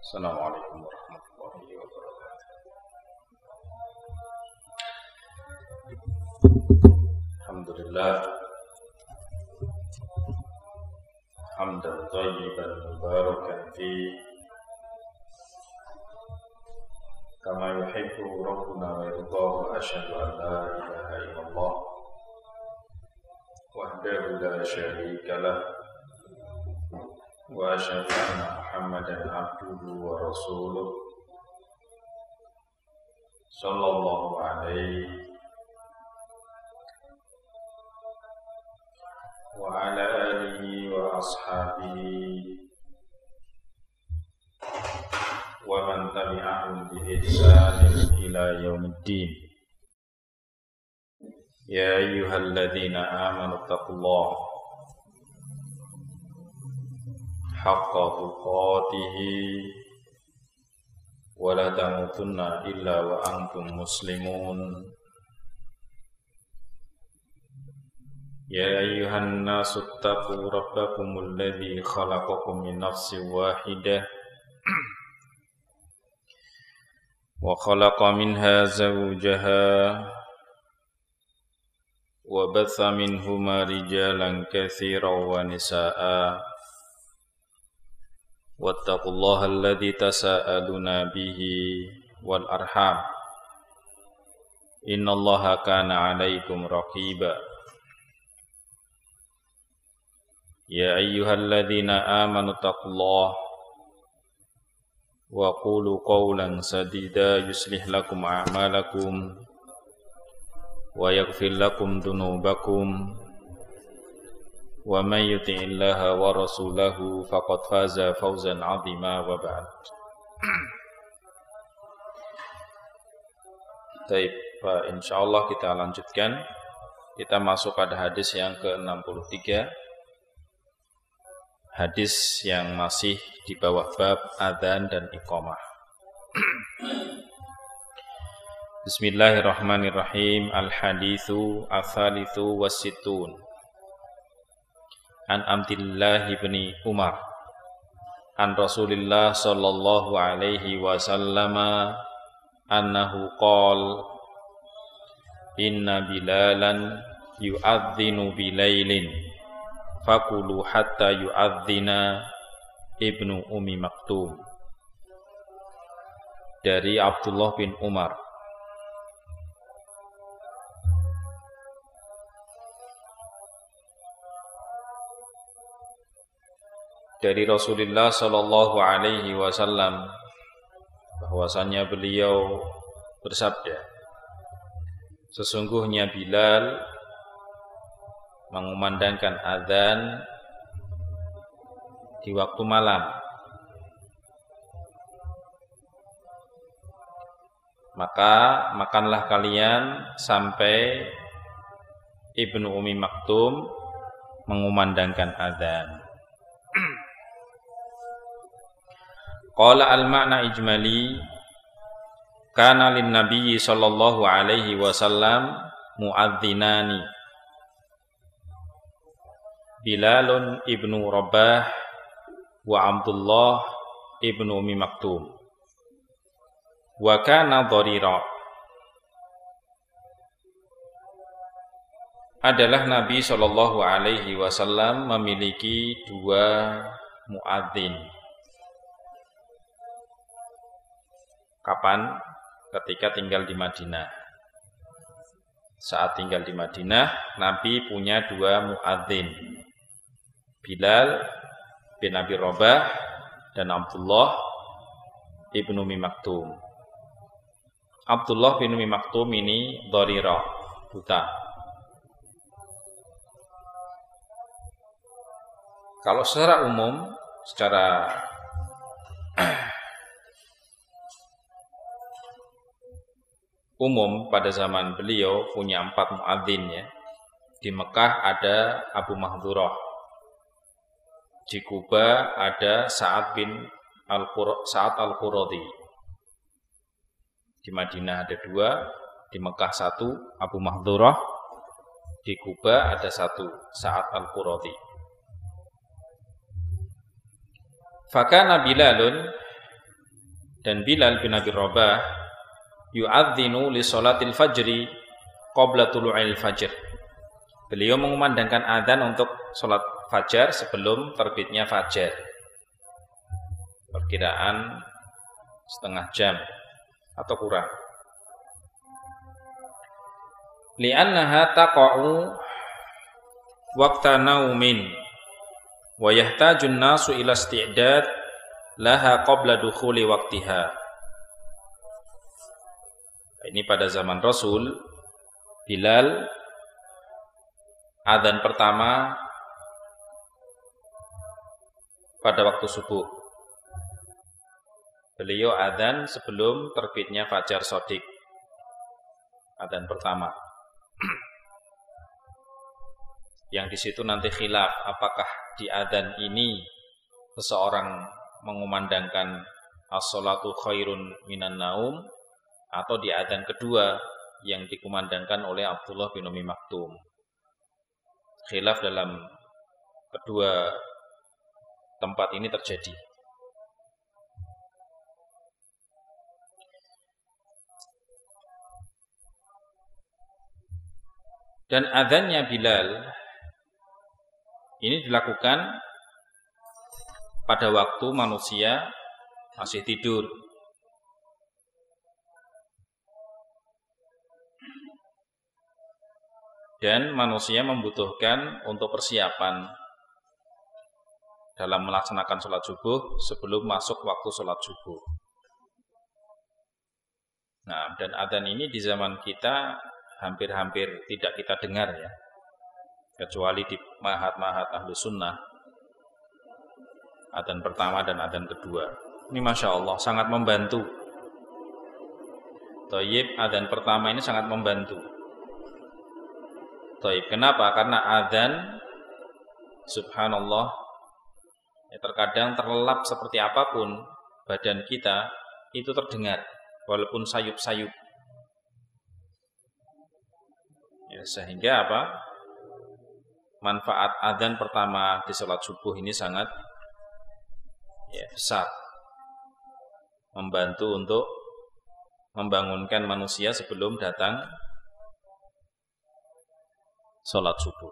Assalamualaikum warahmatullahi wabarakatuh. Alhamdulillah hamdan thayyiban mubarakan fi kama yuhibbu rabbuna wa yardahu. Asyhadu an la ilaha illallah wahdahu la syarika lah wa asyhadu anna Muhammadan abduhu wa rasuluh sallallahu alaihi wa ala alihi wa ashabihi wa man tabi'ahum bi ihsanin ila yaumiddin. Ya ayyuhalladzina amanu taqullaha haqqa tuqatih wa la tamutunna illa wa antum muslimun. Ya ayyuhan nasu ttaqu rabbakumul ladzi khalaqakum min nafsin wahidah wa khalaqa minha zawjaha wa batha minhuma rijalan katsiran wa nisaa'a wattaqullaha alladzi tasaaluna bihi wal arham innallaha kana 'alaikum raqiba. Ya ayyuhalladzina amanu taqullaha wa qulu qawlan sadida yuslih lakum a'malakum wa yaghfir lakum dhunubakum wa man yuti'illaha wa rasulahu faqad faza fawzan 'azima wa ba'd. Baik, insyaallah kita lanjutkan. Kita masuk pada hadis yang ke-63. Hadis yang masih di bawah bab adzan dan iqamah. Bismillahirrahmanirrahim. Al-haditsu ats-tsalitsu was-sittun. An Abdillah bin Umar an Rasulillah sallallahu alaihi wasallam annahu qala inna bilalan yu'adzinu bilailin fakulu hatta yu'adzina ibnu Ummi Maktum. Dari Abdullah bin Umar, dari Rasulullah sallallahu alaihi wasallam bahwasanya beliau bersabda, sesungguhnya Bilal mengumandangkan adzan di waktu malam, maka makanlah kalian sampai Ibnu Ummi Maktum mengumandangkan adzan. Qala al-ma'na ijmali kana lin-nabiyyi sallallahu alaihi wasallam muadzdinani Bilalun ibnu Rabah wa Abdullah ibnu Ummi Maktum wa kana dharira. Adalah Nabi sallallahu alaihi wasallam memiliki dua muadzin. Kapan? Ketika tinggal di Madinah. Saat tinggal di Madinah, Nabi punya dua muadzin, Bilal bin Abi Rabah dan Abdullah ibnu Ummi Maktum. Abdullah bin Ummi Maktum ini dharira, buta. Kalau secara umum, secara umum pada zaman beliau punya 4 muadzin ya. Di Mekah ada Abu Mahdhurah. Di Kuba ada Sa'ad al-Quradi. Di Madinah ada 2, di Mekah 1 Abu Mahdhurah, di Kuba ada 1 Sa'ad al-Quradi. Fakana Bilalun, Dan Bilal bin Abi Rabah yu'adzinu li sholatil fajri qabla tulu'il fajr. Beliau mengumandangkan adzan untuk sholat fajar sebelum terbitnya fajar. Perkiraan setengah jam atau kurang. Li'annaha taqa'u waqta naumin wa yahtajun nasu ila isti'dad laha qabla dukhuli waqtiha. Ini pada zaman Rasul, Bilal adzan pertama pada waktu subuh. Beliau adzan sebelum terbitnya fajar shadiq. Adzan pertama. Yang di situ nanti khilaf apakah di adzan ini seseorang mengumandangkan as-salatu khairun minan naum atau di adzan kedua yang dikumandangkan oleh Abdullah bin Umi Maktum. Khilaf dalam kedua tempat ini terjadi. Dan adzannya Bilal ini dilakukan pada waktu manusia masih tidur. Dan manusia membutuhkan untuk persiapan dalam melaksanakan sholat subuh sebelum masuk waktu sholat subuh. Nah, dan adzan ini di zaman kita hampir-hampir tidak kita dengar ya, kecuali di mahat-mahat ahlu sunnah. Adzan pertama dan adzan kedua. Ini Masya Allah sangat membantu. Thayyib, adzan pertama ini sangat membantu. Thayyib, kenapa? Karena adzan, subhanallah, ya terkadang terlelap seperti apapun badan kita itu terdengar, walaupun sayup-sayup. Ya, sehingga apa? Manfaat adzan pertama di sholat subuh ini sangat besar, membantu untuk membangunkan manusia sebelum datang sholat subuh.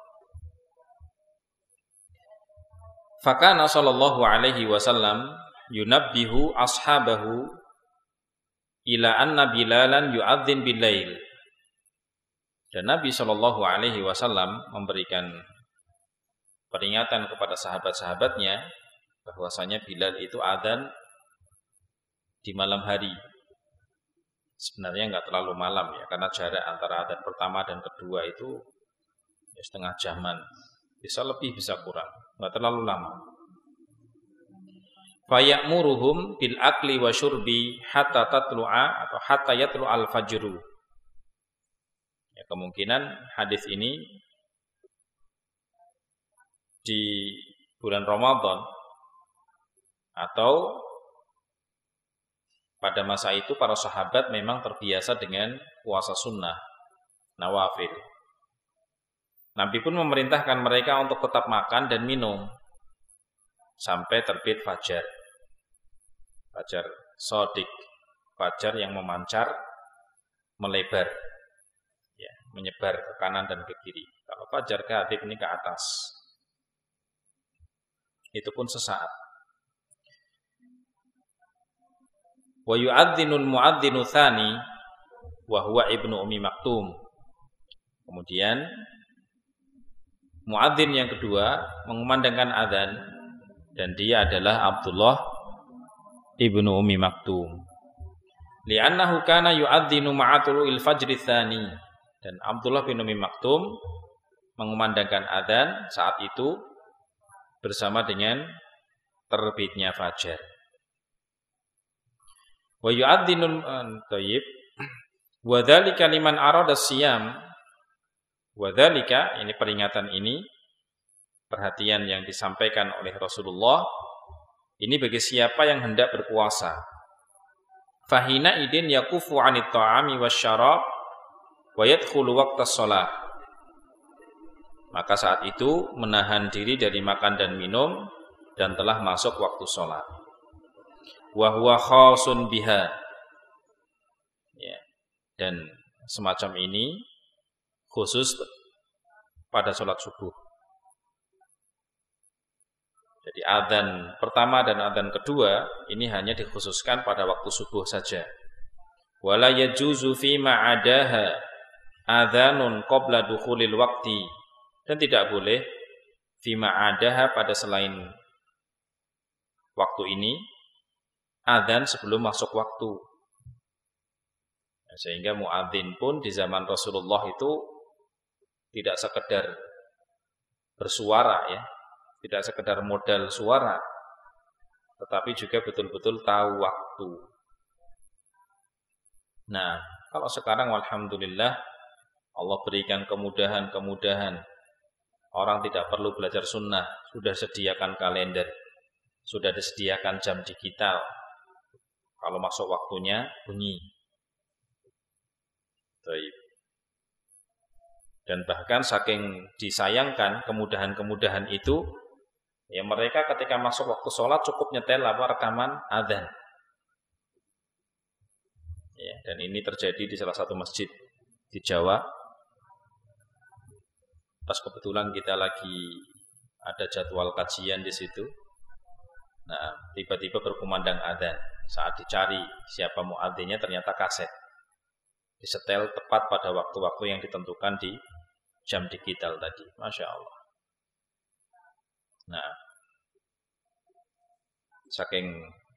Fakana sallallahu alaihi wasallam yunabbihu ashabahu ila anna Bilalan yu'adzin bil-lail. Dan Nabi sallallahu alaihi wasallam memberikan peringatan kepada sahabat-sahabatnya bahwasanya Bilal itu adzan di malam hari. Sebenarnya enggak terlalu malam ya, karena jarak antara adzan pertama dan kedua itu setengah jaman. Bisa lebih, bisa kurang. Enggak terlalu lama. Faya'muruhum bil akli wa syurbi hatta tatlu'a atau hatta yatlu'al fajru. Ya, kemungkinan hadis ini di bulan Ramadan atau pada masa itu para sahabat memang terbiasa dengan puasa sunnah, nawafil. Nabi pun memerintahkan mereka untuk tetap makan dan minum sampai terbit fajar. Fajar shadiq, fajar yang memancar, melebar, ya, menyebar ke kanan dan ke kiri. Kalau fajar kadhib ini ke atas, itu pun sesaat. Wa yu'adzinul mu'adzinu tsani wa huwa ibnu Ummi Maktum. Kemudian muadzin yang kedua mengumandangkan adzan dan dia adalah Abdullah ibnu Ummi Maktum. Li'annahu kana yu'adzinu ma'a tulu'il fajri tsani. Dan Abdullah bin Ummi Maktum mengumandangkan adzan saat itu bersama dengan terbitnya fajar. Wa yu'adzinul thayyib wa dzalika liman arada siyam. Wa dzalika, ini peringatan ini, perhatian yang disampaikan oleh Rasulullah ini bagi siapa yang hendak berpuasa. Fahina idin yakufu 'anit ta'ami wasyarab wa yadkhulu waqtas shalah. Maka saat itu menahan diri dari makan dan minum dan telah masuk waktu sholat. wa huwa khasun biha. Ya. Dan semacam ini khusus pada sholat subuh. Jadi adzan pertama dan adzan kedua ini hanya dikhususkan pada waktu subuh saja. Wala yajuzu fi ma'adaha adzanun qabla dukhulil waqti, dan tidak boleh fi ma'adaha pada selain waktu ini adzan sebelum masuk waktu. Sehingga muadzin pun di zaman Rasulullah itu tidak sekedar bersuara ya, tidak sekedar modal suara, tetapi juga betul-betul tahu waktu. Nah, kalau sekarang alhamdulillah Allah berikan kemudahan-kemudahan. Orang tidak perlu belajar sunnah, sudah sediakan kalender, sudah disediakan jam digital. Kalau masuk waktunya bunyi. Baik. Dan bahkan saking disayangkan kemudahan-kemudahan itu, ya mereka ketika masuk waktu sholat cukup nyetel rekaman adzan. Ya, dan ini terjadi di salah satu masjid di Jawa. Pas kebetulan kita lagi ada jadwal kajian di situ. Nah, tiba-tiba berkumandang adzan. Saat dicari siapa muadzinnya ternyata kaset. Disetel tepat pada waktu-waktu yang ditentukan di jam digital tadi. Masya Allah. Nah, saking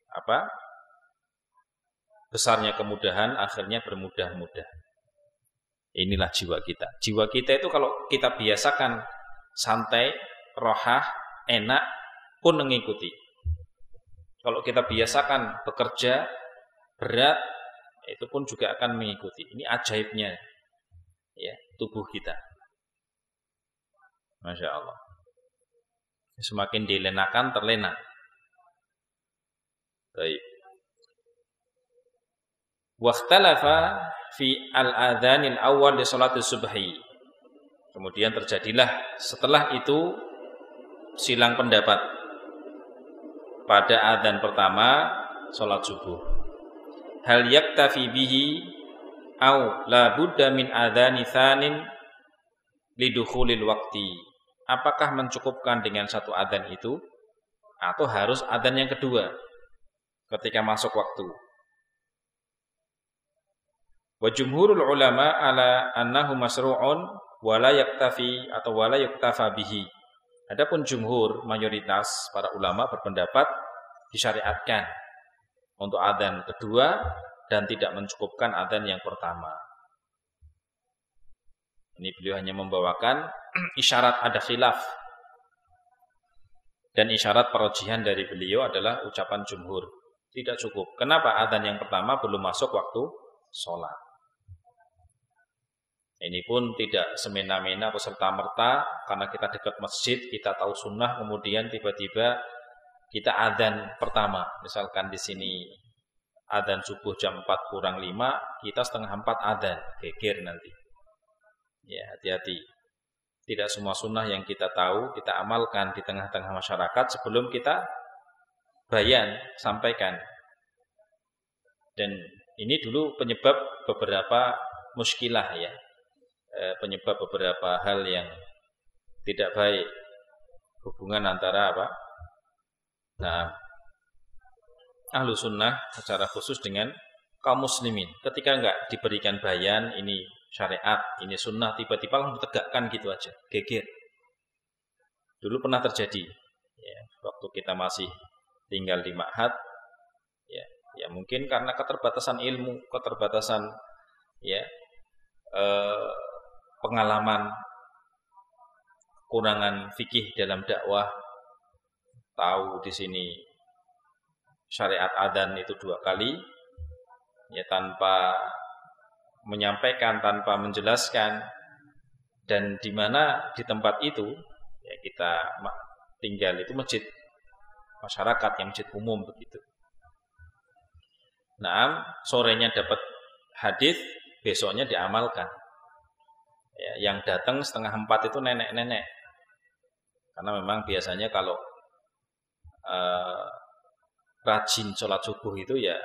besarnya kemudahan, akhirnya bermudah-mudah. Inilah jiwa kita. Jiwa kita itu kalau kita biasakan santai, rohah, enak, pun mengikuti. Kalau kita biasakan bekerja berat, itu pun juga akan mengikuti. Ini ajaibnya ya, tubuh kita. Masya Allah. Semakin dilenakan, terlena. Baik. Wakhtalafa fi al-adhanil awal di salat subhi. Kemudian terjadilah setelah itu silang pendapat pada adzan pertama salat subuh. Hal yaktafi bihi au la budda min adzani tsanin lidukhulil waqti. Apakah mencukupkan dengan satu adzan itu atau harus adzan yang kedua ketika masuk waktu? Wa jumhurul ulama ala annahu masru'un wa la yaktafi atau wa la yuktafa bihi. Adapun jumhur, mayoritas para ulama berpendapat disyariatkan untuk adzan kedua dan tidak mencukupkan adzan yang pertama. Ini beliau hanya membawakan isyarat ada khilaf. Dan isyarat perojihan dari beliau adalah ucapan jumhur. Tidak cukup. Kenapa adzan yang pertama belum masuk waktu sholat? Ini pun tidak semena-mena atau serta-merta karena kita dekat masjid, kita tahu sunnah, kemudian tiba-tiba kita adzan pertama. Misalkan di sini adzan subuh jam 4 kurang 5, kita setengah 4 adzan, geger nanti. Ya, hati-hati. Tidak semua sunnah yang kita tahu, kita amalkan di tengah-tengah masyarakat sebelum kita bayan, sampaikan. Dan ini dulu penyebab beberapa muskilah ya. Penyebab beberapa hal yang tidak baik hubungan antara Nah, ahlu sunnah secara khusus dengan kaum muslimin. Ketika enggak diberikan bayan, ini syariat, ini sunnah, tiba-tiba langsung ditegakkan gitu aja, geger. Dulu pernah terjadi, ya, waktu kita masih tinggal di ma'had, ya mungkin karena keterbatasan ilmu, keterbatasan ya pengalaman, kurangan fikih dalam dakwah, tahu di sini syariat adzan itu 2 kali, ya tanpa menyampaikan, tanpa menjelaskan, dan di mana di tempat itu ya kita tinggal itu masjid masyarakat, yang masjid umum begitu. Nah, sorenya dapat hadis, besoknya diamalkan. Ya, yang datang setengah 4 itu nenek-nenek. Karena memang biasanya kalau rajin sholat subuh itu ya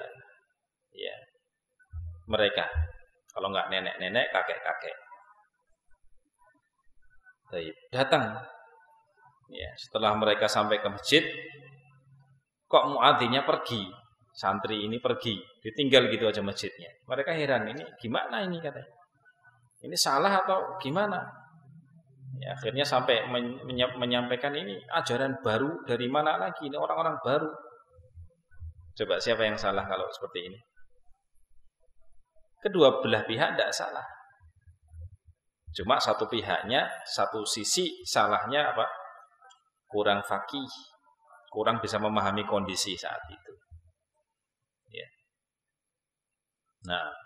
mereka. Kalau nggak nenek-nenek, kakek-kakek. Datang. Ya, setelah mereka sampai ke masjid, kok muadzinnya pergi, santri ini pergi, ditinggal gitu aja masjidnya. Mereka heran, ini gimana ini katanya? Ini salah atau gimana? Ya, akhirnya sampai menyampaikan ini ajaran baru dari mana lagi? Ini orang-orang baru. Coba siapa yang salah kalau seperti ini? Kedua belah pihak tidak salah. Cuma satu pihaknya, satu sisi salahnya apa? Kurang faqih, kurang bisa memahami kondisi saat itu. Ya. Nah,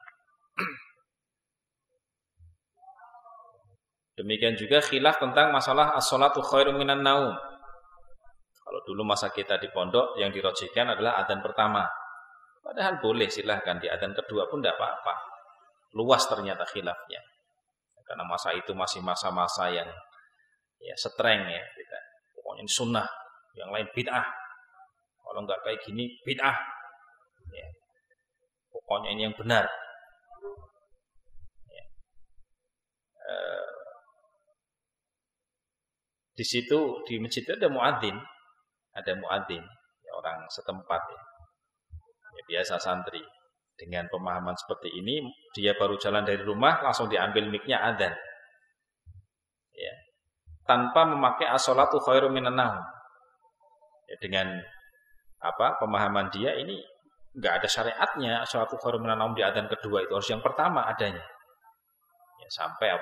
demikian juga khilaf tentang masalah as-sholatu khairum minan naum. Kalau dulu masa kita di pondok yang dirojihkan adalah adzan pertama. Padahal boleh, silahkan di adzan kedua pun tidak apa-apa. Luas ternyata khilafnya. Karena masa itu masih masa-masa yang streng ya kita. Pokoknya ini sunnah, yang lain bid'ah. Kalau enggak kayak gini bid'ah. Ya. Pokoknya ini yang benar. Ya. Di situ di masjid itu ada muadzin, ya, orang setempat ya. Ya biasa santri. Dengan pemahaman seperti ini, dia baru jalan dari rumah langsung diambil mic-nya adzan. Ya. Tanpa memakai as-sholatu khairum minan naum. Ya, dengan pemahaman dia ini enggak ada syariatnya as-sholatu khairum minan naum di adzan kedua, itu harus yang pertama adanya. Ya, sampai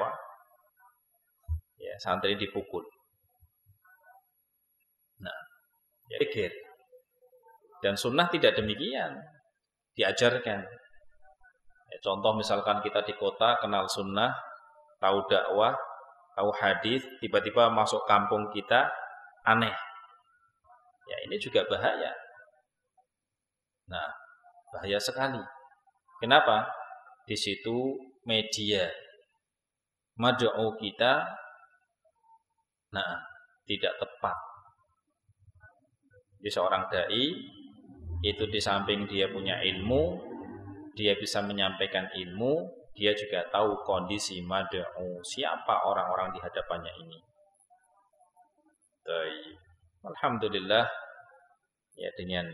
ya santri dipukul. Nah, ya pikir. Dan sunnah tidak demikian diajarkan. Ya, contoh misalkan kita di kota kenal sunnah, tahu dakwah, tahu hadis, tiba-tiba masuk kampung kita aneh. Ya ini juga bahaya. Nah, bahaya sekali. Kenapa? Di situ media mad'u kita tidak tepat. Jadi seorang dai itu di samping dia punya ilmu, dia bisa menyampaikan ilmu, dia juga tahu kondisi mad'u, siapa orang-orang di hadapannya ini. Alhamdulillah ya, dengan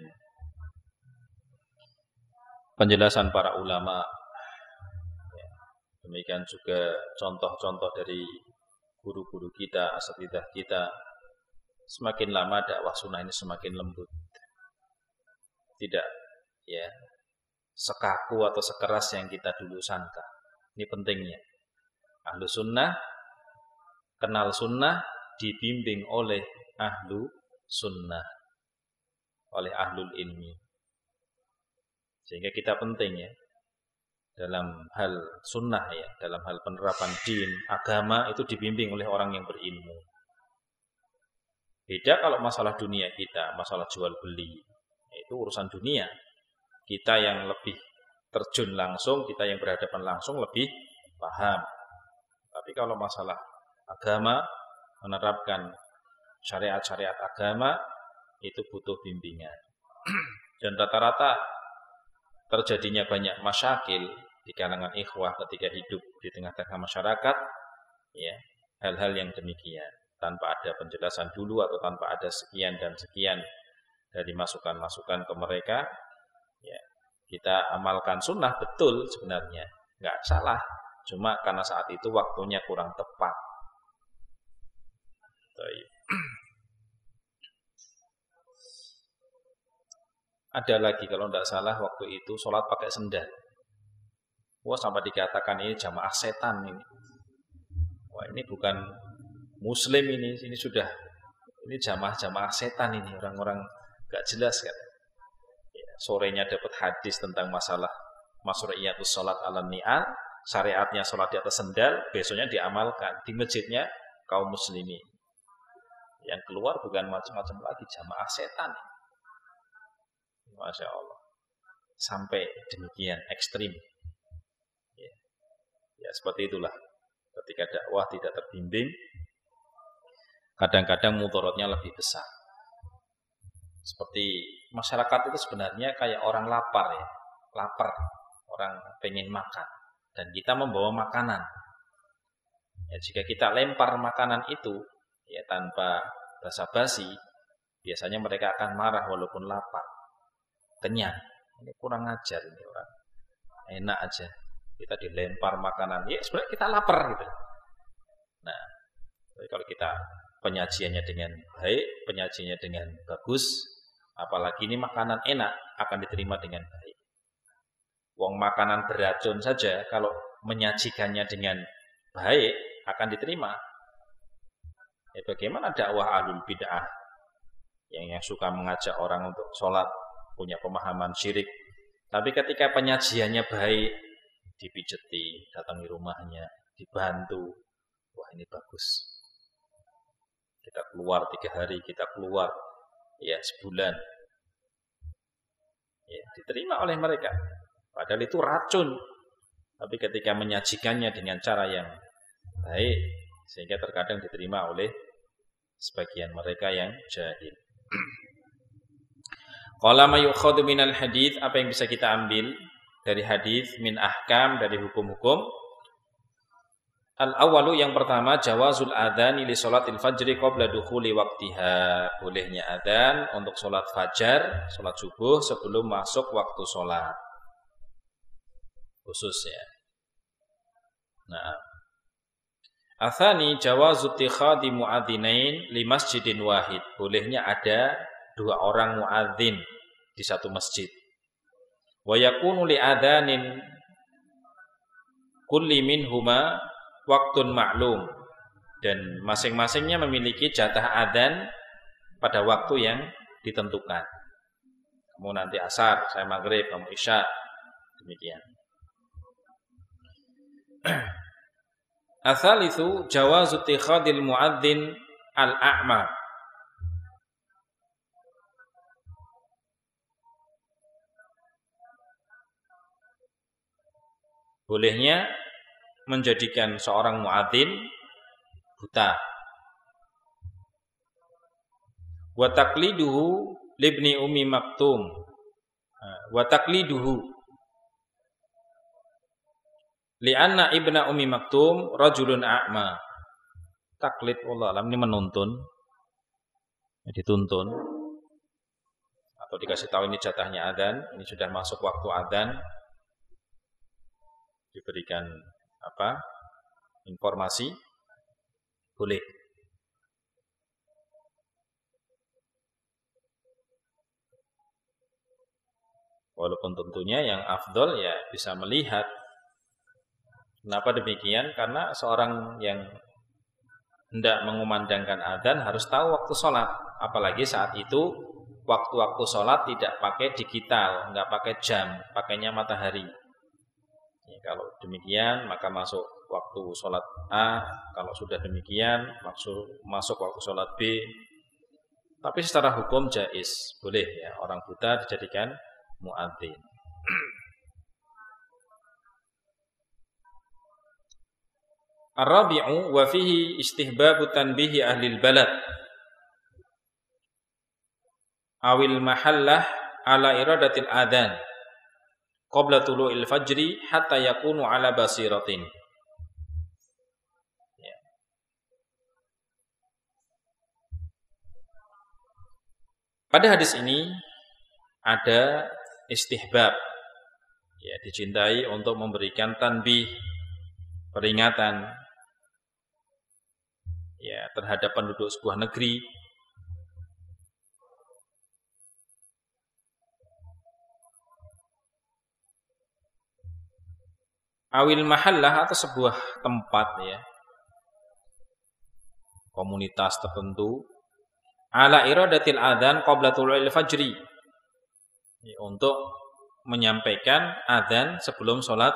penjelasan para ulama ya, demikian juga contoh-contoh dari guru-guru kita, asatidzah kita, semakin lama dakwah sunnah ini semakin lembut. Tidak ya sekaku atau sekeras yang kita dulu sangka. Ini pentingnya. Ahlu sunnah, kenal sunnah, dibimbing oleh ahlu sunnah, oleh ahlul ilmi. Sehingga kita penting ya dalam hal sunnah ya, dalam hal penerapan din, agama itu dibimbing oleh orang yang berilmu. Beda kalau masalah dunia kita, masalah jual beli, itu urusan dunia. Kita yang lebih terjun langsung, kita yang berhadapan langsung lebih paham. Tapi kalau masalah agama, menerapkan syariat-syariat agama, itu butuh bimbingan. Dan rata-rata terjadinya banyak masyakil di kalangan ikhwah ketika hidup di tengah-tengah masyarakat, ya, hal-hal yang demikian. Tanpa ada penjelasan dulu atau tanpa ada sekian dan sekian dari masukan-masukan ke mereka, ya, kita amalkan sunnah betul sebenarnya, nggak salah. Cuma karena saat itu waktunya kurang tepat. Ada lagi kalau tidak salah waktu itu sholat pakai sendal. Wah, sampai dikatakan ini jamaah setan ini. Wah, ini bukan muslim ini jamaah setan ini, orang-orang gak jelas kan. Ya, sorenya dapat hadis tentang masalah masyru'iyatus sholat ala ni'al, syariatnya sholat di atas sendal, besoknya diamalkan di masjidnya kaum muslimin. Yang keluar bukan macam-macam lagi, jamaah setan. Masya Allah, sampai demikian ekstrim. Ya seperti itulah. Ketika dakwah tidak terbimbing, kadang-kadang mudaratnya lebih besar. Seperti masyarakat itu sebenarnya kayak orang lapar ya. Lapar, orang pengen makan. Dan kita membawa makanan. Ya, jika kita lempar makanan itu ya tanpa basa-basi, biasanya mereka akan marah walaupun lapar. Kenyang. Ini kurang ajar ini orang. Enak aja. Kita dilempar makanan. Ya sebenarnya kita lapar gitu. Nah, kalau kita penyajiannya dengan baik, penyajiannya dengan bagus, apalagi ini makanan enak, akan diterima dengan baik. Wong makanan beracun saja, kalau menyajikannya dengan baik, akan diterima. Ya, bagaimana dakwah ahlul bid'ah yang suka mengajak orang untuk sholat, punya pemahaman syirik, tapi ketika penyajiannya baik, dipijeti, datangi rumahnya, dibantu, wah ini bagus. Kita keluar 3 hari, kita keluar ya sebulan, ya diterima oleh mereka. Padahal itu racun, tapi ketika menyajikannya dengan cara yang baik, sehingga terkadang diterima oleh sebagian mereka yang jahil. Qala ma yukhadhu minal hadits, apa yang bisa kita ambil dari hadis min ahkam, dari hukum-hukum. Al-awwalu, yang pertama, jawazul adzani li sholatil fajri qabla dukhuli waqtiha. Bolehnya adzan untuk sholat fajar, sholat subuh sebelum masuk waktu sholat. Khusus ya. Nah, atsani jawazu ittikhadi muadzinain li masjidin wahid. Bolehnya ada 2 orang muadzin di satu masjid. Wa yakunu li adzanin kulli minhuma waktun maklum, dan masing-masingnya memiliki jatah adzan pada waktu yang ditentukan. Kamu nanti asar, saya maghrib, kamu isya, demikian. Ats-tsalitsu jawazu ittikhadil muadzin al-a'ma. Bolehnya menjadikan seorang muadzin buta. Wa taqliduhu libni ummi maktum. Wa taqliduhu li'anna ibna ummi maktum rajulun a'ma. Taklid wallah alam, ini menuntun, dituntun atau dikasih tahu ini jatahnya adzan, ini sudah masuk waktu adzan, diberikan informasi, boleh. Walaupun tentunya yang afdol ya bisa melihat. Kenapa demikian? Karena seorang yang hendak mengumandangkan adzan harus tahu waktu sholat. Apalagi saat itu waktu-waktu sholat tidak pakai digital, nggak pakai jam, pakainya matahari. Ya, kalau demikian maka masuk waktu sholat A, kalau sudah demikian masuk waktu sholat B. Tapi secara hukum jaiz, boleh ya orang buta dijadikan muadzin. Ar-rabi'u wa fihi istihbabu tanbihi ahlil balad awil mahallah ala iradatil adzan qabla tulu'il fajri hatta yakunu ala basiratin. Ya. Pada hadis ini ada istihbab, ya, dicintai untuk memberikan tanbih, peringatan, ya, terhadap penduduk sebuah negeri awil mahallah atau sebuah tempat, ya, komunitas tertentu, ala iradatil adzan qabla tulu'il fajri, ya, untuk menyampaikan adzan sebelum sholat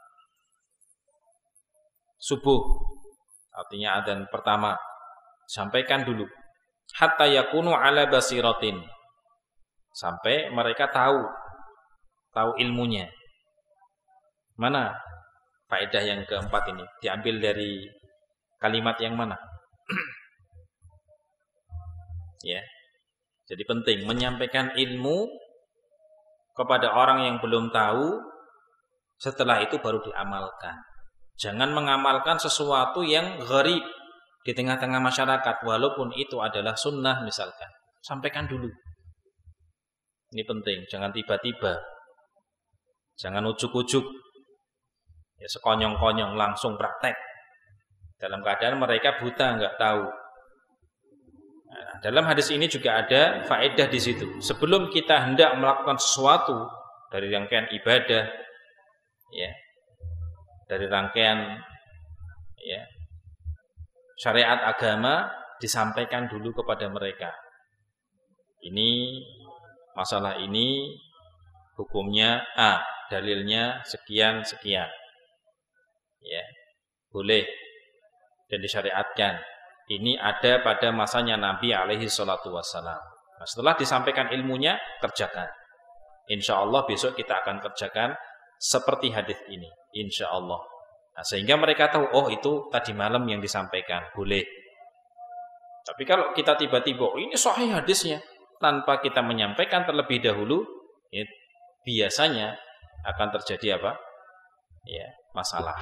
subuh. Artinya adzan pertama sampaikan dulu, hatta yakunu ala basiratin, sampai mereka tahu ilmunya. Mana faedah yang keempat ini? Diambil dari kalimat yang mana? Ya. Jadi penting menyampaikan ilmu kepada orang yang belum tahu, setelah itu baru diamalkan. Jangan mengamalkan sesuatu yang gharib di tengah-tengah masyarakat, walaupun itu adalah sunnah misalkan. Sampaikan dulu. Ini penting, jangan tiba-tiba. Jangan ujuk-ujuk. Ya, sekonyong-konyong langsung praktek. Dalam keadaan mereka buta, enggak tahu. Nah, dalam hadis ini juga ada faedah di situ. Sebelum kita hendak melakukan sesuatu dari rangkaian ibadah, ya, dari rangkaian ya, syariat agama, disampaikan dulu kepada mereka. Ini masalah ini hukumnya A, dalilnya sekian sekian. Ya, boleh dan disyariatkan. Ini ada pada masanya Nabi alaihi salatu wassalam. Nah, setelah disampaikan ilmunya, kerjakan. Insya Allah besok kita akan kerjakan seperti hadis ini. Insya Allah. Nah, sehingga mereka tahu, oh itu tadi malam yang disampaikan. Boleh. Tapi kalau kita tiba-tiba, oh, ini sahih hadisnya, tanpa kita menyampaikan terlebih dahulu, ya, biasanya akan terjadi apa? Ya, masalah.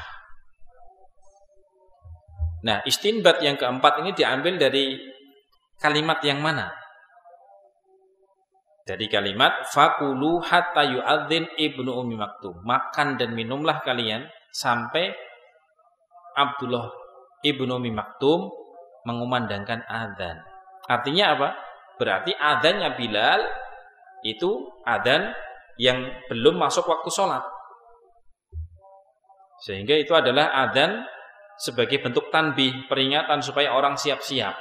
Nah, istinbat yang keempat ini diambil dari kalimat yang mana? Dari kalimat fakulu hatta yu'adzin ibnu Ummi Maktum. Makan dan minumlah kalian sampai Abdullah ibnu Ummi Maktum mengumandangkan adzan. Artinya apa? Berarti adzannya Bilal itu adzan yang belum masuk waktu sholat. Sehingga itu adalah adzan sebagai bentuk tanbih, peringatan supaya orang siap-siap.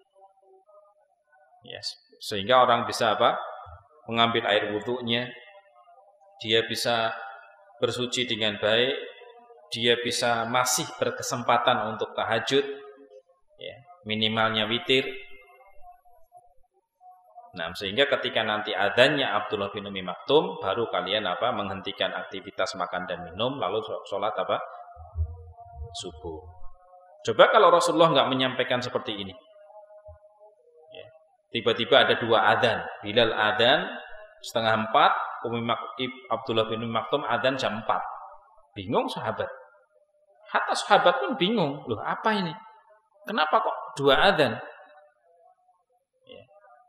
Yes. Sehingga orang bisa apa? Mengambil air wudunya, dia bisa bersuci dengan baik, dia bisa masih berkesempatan untuk tahajud, ya, minimalnya witir. Nah, sehingga ketika nanti adzannya Abdullah bin Ummi Maktum, baru kalian apa? Menghentikan aktivitas makan dan minum, lalu sholat apa? Subuh. Coba kalau Rasulullah nggak menyampaikan seperti ini, ya, tiba-tiba ada dua adzan, Bilal adzan 3:30, Abdullah bin Ummi Maktum adzan jam 4. Bingung sahabat. Hatta sahabat pun bingung, loh apa ini? Kenapa kok dua adzan? Ya.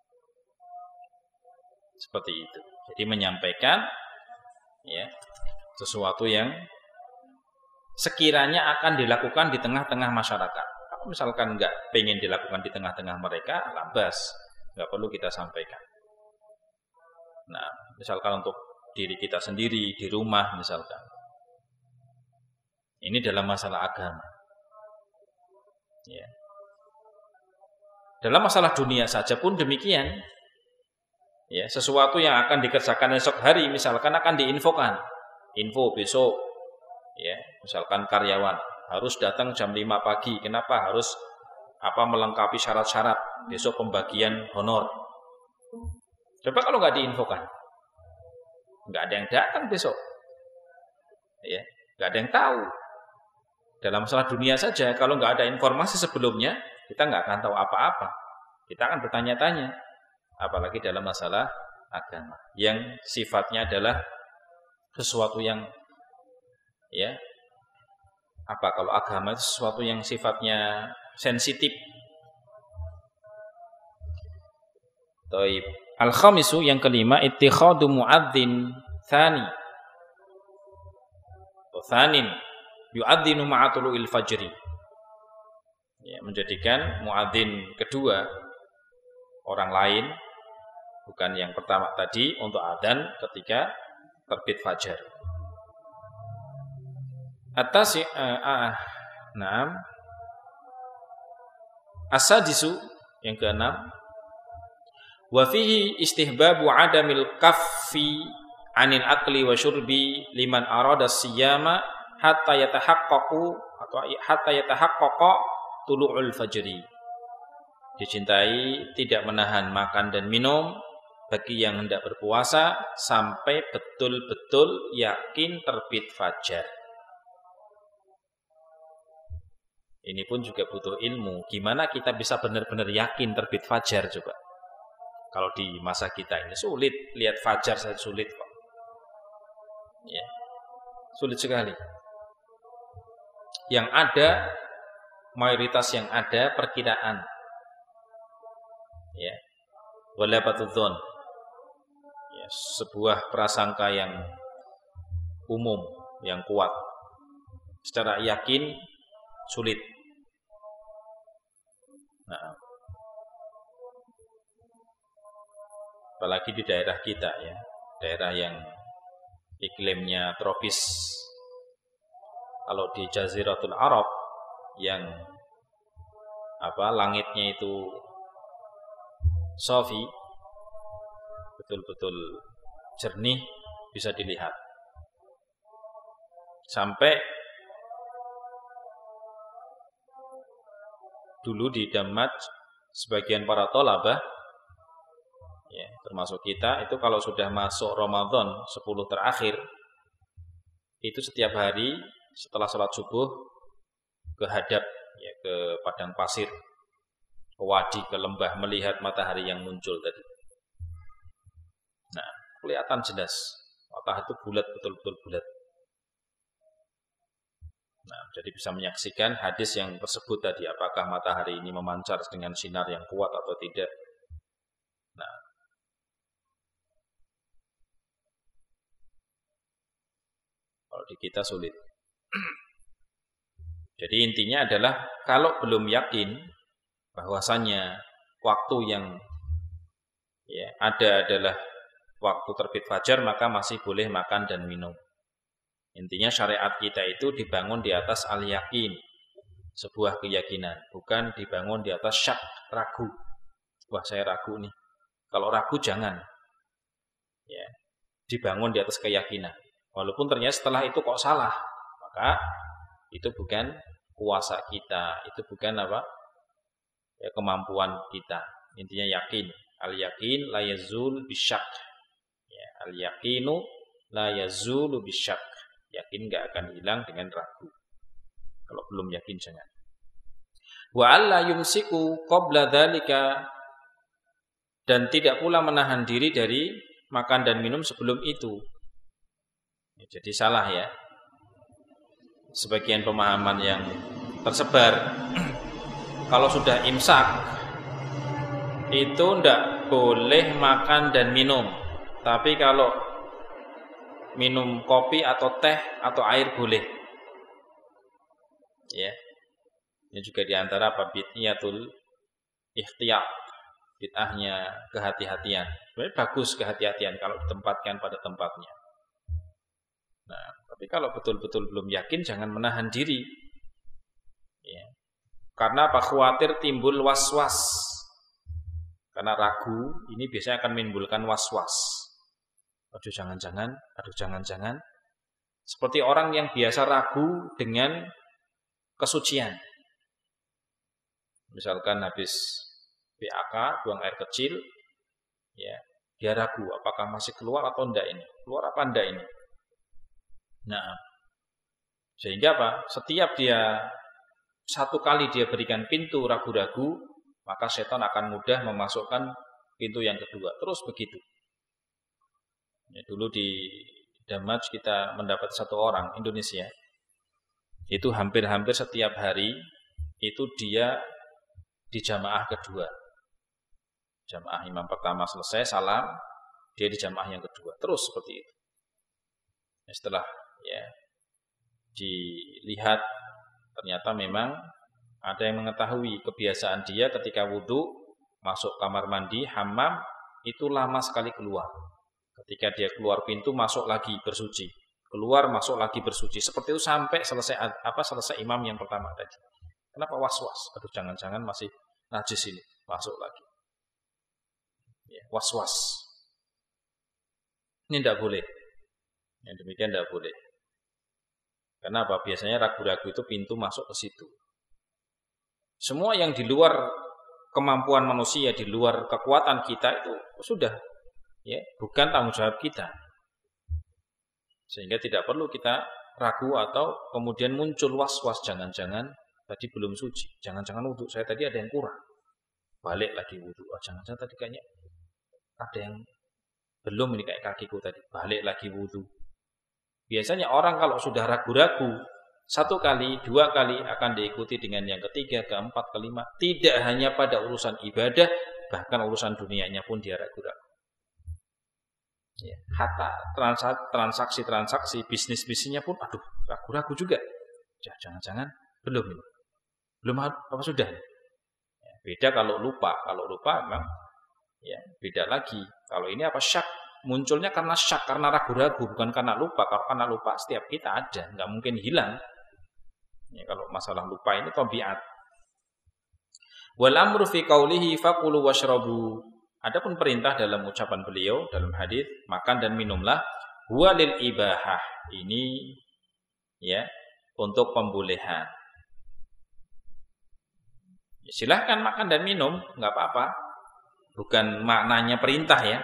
Seperti itu. Jadi menyampaikan, ya, sesuatu yang sekiranya akan dilakukan di tengah-tengah masyarakat. Kalau misalkan nggak pengen dilakukan di tengah-tengah mereka, labas, nggak perlu kita sampaikan. Nah, misalkan untuk diri kita sendiri di rumah misalkan, ini dalam masalah agama. Ya. Dalam masalah dunia saja pun demikian. Ya, sesuatu yang akan dikerjakan esok hari, misalkan akan diinfokan, info besok. Ya, misalkan karyawan harus datang jam 5 pagi. Kenapa harus melengkapi syarat-syarat besok pembagian honor? Coba kalau nggak diinfokan, nggak ada yang datang besok. Ya, nggak ada yang tahu. Dalam masalah dunia saja, kalau nggak ada informasi sebelumnya, kita nggak akan tahu apa-apa. Kita akan bertanya-tanya, apalagi dalam masalah agama yang sifatnya adalah sesuatu yang, ya, apa kalau agama itu sesuatu yang sifatnya sensitif. Taib. Al-khamisu yang kelima, ittikhadu muadzin tsani. Tsanin yu'adzinu ma'a tulu'il fajri. Ya, menjadikan muadzin kedua orang lain, bukan yang pertama tadi, untuk adzan ketika terbit fajar. Naam. As-sadisu yang keenam, wa fihi istihbabu adamil kaffi 'anil akli wa syurbi liman arada siyama hatta yatahaqqaqa tulu'ul fajri. Dicintai tidak menahan makan dan minum bagi yang hendak berpuasa sampai betul-betul yakin terbit fajar. Ini pun juga butuh ilmu. Gimana kita bisa benar-benar yakin terbit fajar coba? Kalau di masa kita ini sulit, lihat fajar saja sulit kok. Ya. Sulit sekali. Yang ada, mayoritas yang ada perkiraan. Ya. Wala batudzon. Ya, sebuah prasangka yang umum, yang kuat. Secara yakin sulit. Nah, apalagi di daerah kita ya, daerah yang iklimnya tropis. Kalau di Jaziratul Arab yang langitnya itu safi, betul-betul jernih, bisa dilihat. Sampai dulu di Damaj sebagian para thalabah ya, termasuk kita itu kalau sudah masuk Ramadan 10 terakhir itu setiap hari setelah sholat subuh ke hadap ya, ke padang pasir, ke wadi, ke lembah melihat matahari yang muncul tadi. Nah, kelihatan jelas matahari itu bulat, betul-betul bulat. Nah, jadi bisa menyaksikan hadis yang tersebut tadi, apakah matahari ini memancar dengan sinar yang kuat atau tidak. Nah, kalau di kita sulit. Jadi intinya adalah kalau belum yakin bahwasannya waktu yang ya, ada adalah waktu terbit fajar, maka masih boleh makan dan minum. Intinya syariat kita itu dibangun di atas al-yakin, sebuah keyakinan, bukan dibangun di atas syak, ragu. Wah, saya ragu nih. Kalau ragu jangan. Ya, dibangun di atas keyakinan. Walaupun ternyata setelah itu kok salah, maka itu bukan kuasa kita, itu bukan ya, kemampuan kita. Intinya yakin. Al-yakin la yazul bisyak. Ya, al-yakinu la yazulu bisyak. Yakin gak akan hilang dengan ragu. Kalau belum yakin jangan. Wa alla yumsiku qabla dzalika, dan tidak pula menahan diri dari makan dan minum sebelum itu. Ya, jadi salah ya. Sebagian pemahaman yang tersebar kalau sudah imsak itu ndak boleh makan dan minum, tapi kalau minum kopi atau teh atau air boleh. Ya. Ini juga diantara bid'atul ikhtiyat, bid'ahnya kehati-hatian. Sebenarnya bagus kehati-hatian kalau ditempatkan pada tempatnya. Nah, tapi kalau betul-betul belum yakin jangan menahan diri. Ya. Karena apa? Khawatir timbul was-was. Karena ragu ini biasanya akan menimbulkan was-was. Aduh jangan-jangan. Seperti orang yang biasa ragu dengan kesucian. Misalkan habis PAK, buang air kecil, ya, dia ragu apakah masih keluar atau enggak ini. Keluar apa enggak ini? Nah, sehingga apa? Setiap dia satu kali dia berikan pintu ragu-ragu, maka setan akan mudah memasukkan pintu yang kedua. Terus begitu. Ya, dulu di Damaj kita mendapat satu orang Indonesia. Itu hampir-hampir setiap hari itu dia di jamaah kedua. Jamaah imam pertama selesai salam, dia di jamaah yang kedua. Terus seperti itu. Ya, setelah ya dilihat ternyata memang ada yang mengetahui kebiasaan dia ketika wudhu masuk kamar mandi hammam itu lama sekali keluar. Ketika dia keluar pintu masuk lagi bersuci, keluar masuk lagi bersuci, seperti itu sampai selesai imam yang pertama tadi. Kenapa was-was? Aduh jangan-jangan masih najis ini, masuk lagi. Ya, was-was. Ini tidak boleh. Yang demikian tidak boleh. Karena apa? Biasanya ragu-ragu itu pintu masuk ke situ. Semua yang di luar kemampuan manusia, di luar kekuatan kita itu sudah ya, bukan tanggung jawab kita. Sehingga tidak perlu kita ragu atau kemudian muncul was-was, jangan-jangan tadi belum suci, jangan-jangan wudhu saya tadi ada yang kurang. Balik lagi wudhu, jangan-jangan tadi kayaknya ada yang belum ini kayak kakiku tadi, balik lagi wudu. Biasanya orang kalau sudah ragu-ragu, 1 kali, 2 kali akan diikuti dengan yang ketiga, keempat, kelima. Tidak hanya pada urusan ibadah, bahkan urusan dunianya pun dia ragu-ragu. Ya, hatta transaksi-transaksi bisnisnya pun, aduh, ragu-ragu juga. Jangan-jangan belum ini, belum apa sudah? Ya, beda kalau lupa memang ya beda lagi. Kalau ini apa syak, munculnya karena syak, karena ragu-ragu, bukan karena lupa. Kalau karena lupa setiap kita ada, nggak mungkin hilang. Ya, kalau masalah lupa ini tabiat. Wal amru fi qaulihi faqulu washrabu. Adapun perintah dalam ucapan beliau dalam hadis, makan dan minumlah, huwa lil ibahah. Ini ya untuk pembolehan. Ya, silahkan makan dan minum, nggak apa-apa. Bukan maknanya perintah ya.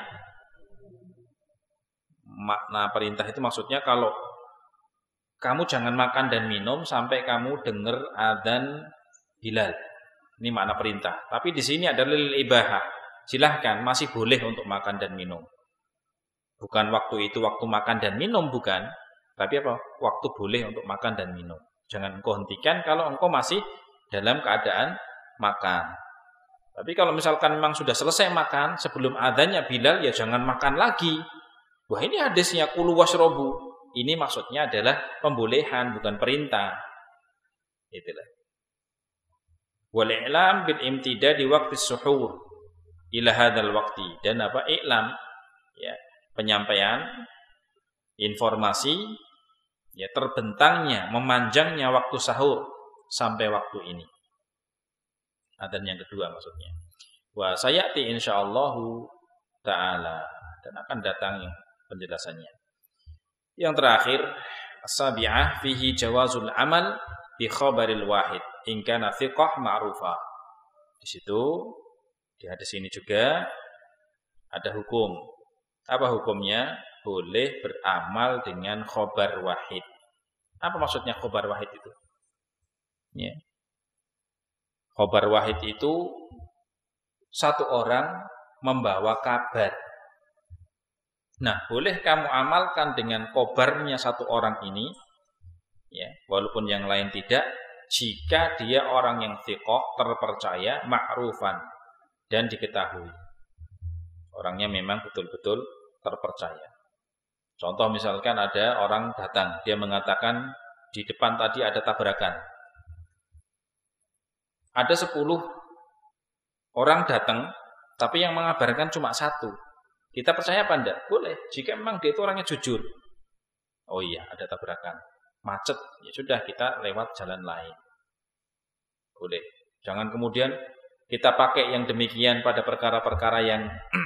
Makna perintah itu maksudnya kalau kamu jangan makan dan minum sampai kamu dengar adzan Bilal. Ini makna perintah. Tapi di sini ada lil ibahah. Silahkan, masih boleh untuk makan dan minum. Bukan waktu itu waktu makan dan minum, bukan. Tapi apa? Waktu boleh untuk makan dan minum. Jangan engkau hentikan kalau engkau masih dalam keadaan makan. Tapi kalau misalkan memang sudah selesai makan, sebelum adzannya Bilal, ya jangan makan lagi. Wah, ini hadisnya kulu washrobu. Ini maksudnya adalah pembolehan, bukan perintah. Itulah. Wal i'lam bil imtidad di waktu suhur ila hadzal waqti. Dan apa? I'lam, ya, penyampaian informasi, ya, terbentangnya, memanjangnya waktu sahur sampai waktu ini. Adzan yang kedua maksudnya. Wa sayati insyaallahu taala, dan akan datang penjelasannya. Yang terakhir, as-sabi'ah fihi jawazul amal bi khabaril wahid in kana thiqah ma'rufa. Di situ di hadis ini juga ada hukum. Apa hukumnya? Boleh beramal dengan khabar wahid. Apa maksudnya khabar wahid itu? Ya. Khobar wahid itu satu orang membawa kabar. Nah, boleh kamu amalkan dengan khobarnya satu orang ini, ya, walaupun yang lain tidak, jika dia orang yang thiqah, terpercaya, ma'rufan, dan diketahui. Orangnya memang betul-betul terpercaya. Contoh misalkan ada orang datang, dia mengatakan di depan tadi ada tabrakan. Ada 10 orang datang, tapi yang mengabarkan cuma 1. Kita percaya apa enggak? Boleh, jika memang dia itu orangnya jujur. Oh iya, ada tabrakan, macet, ya sudah kita lewat jalan lain. Boleh. Jangan kemudian kita pakai yang demikian pada perkara-perkara yang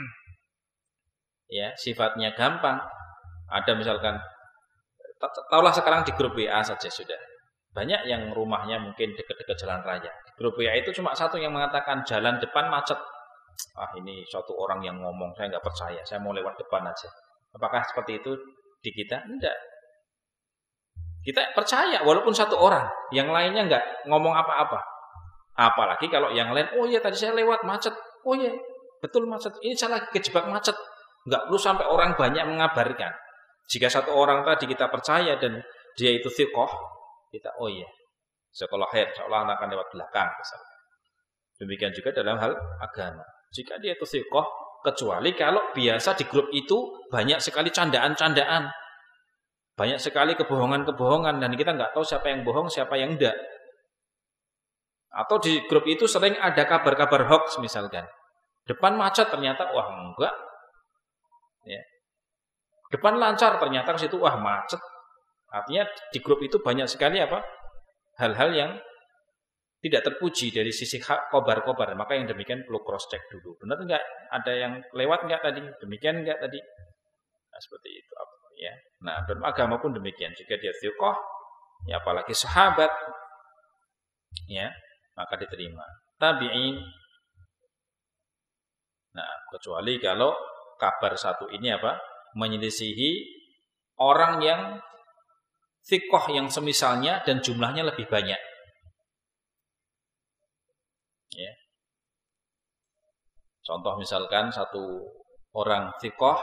ya sifatnya gampang. Ada misalkan, tahulah sekarang di grup WA saja sudah. Banyak yang rumahnya mungkin dekat-dekat jalan raya. Di grup WA itu cuma 1 yang mengatakan jalan depan macet. Ah, ini suatu orang yang ngomong, saya nggak percaya, saya mau lewat depan aja. Apakah seperti itu di kita? Enggak. Kita percaya walaupun 1 orang, yang lainnya nggak ngomong apa-apa. Apalagi kalau yang lain, oh iya tadi saya lewat macet. Oh iya, betul macet. Ini saya lagi kejebak macet. Nggak perlu sampai orang banyak mengabarkan. Jika 1 orang tadi kita percaya dan dia itu thiqah, kita, oh iya, sekolah khair, seolah akan lewat belakang misalnya. Demikian juga dalam hal agama. Jika dia itu thiqah, kecuali kalau biasa di grup itu banyak sekali candaan-candaan, banyak sekali kebohongan-kebohongan, dan kita nggak tahu siapa yang bohong, siapa yang enggak. Atau di grup itu sering ada kabar-kabar hoax misalkan. Depan macet ternyata, wah enggak. Ya. Depan lancar ternyata ke situ, wah macet. Artinya di grup itu banyak sekali apa? Hal-hal yang tidak terpuji dari sisi kobar-kobar. Maka yang demikian perlu cross check dulu. Benar enggak? Ada yang lewat enggak tadi? Demikian enggak tadi? Nah, seperti itu ya. Nah, dalam agama pun demikian. Jika dia thiqah, ya apalagi sahabat, ya, maka diterima. Tabi'in. Nah, kecuali kalau kabar satu ini apa? Menyelisihi orang yang thiqah yang semisalnya dan jumlahnya lebih banyak. Ya. Contoh misalkan satu orang thiqah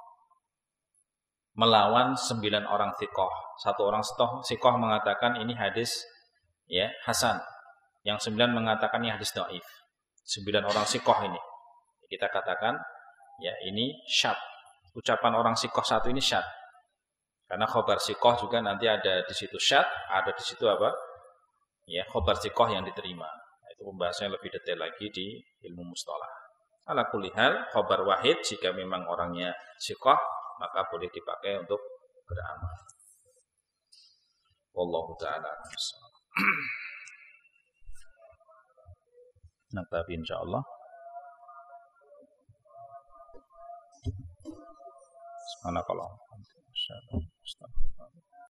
melawan 9 orang thiqah. Satu orang thiqah mengatakan ini hadis ya hasan. Yang 9 mengatakan ini hadis dhaif. 9 orang thiqah ini. Kita katakan ya ini syadz. Ucapan orang thiqah satu ini syadz. Karena khobar thiqah juga nanti ada di situ syadz, ada di situ apa? Ya, khobar thiqah yang diterima. Itu pembahasannya lebih detail lagi di ilmu mustalah. Ala kulli hal, khobar wahid jika memang orangnya thiqah maka boleh dipakai untuk beramal. Wallahu ta'ala. Naktabi insyaallah. Subhanakallah.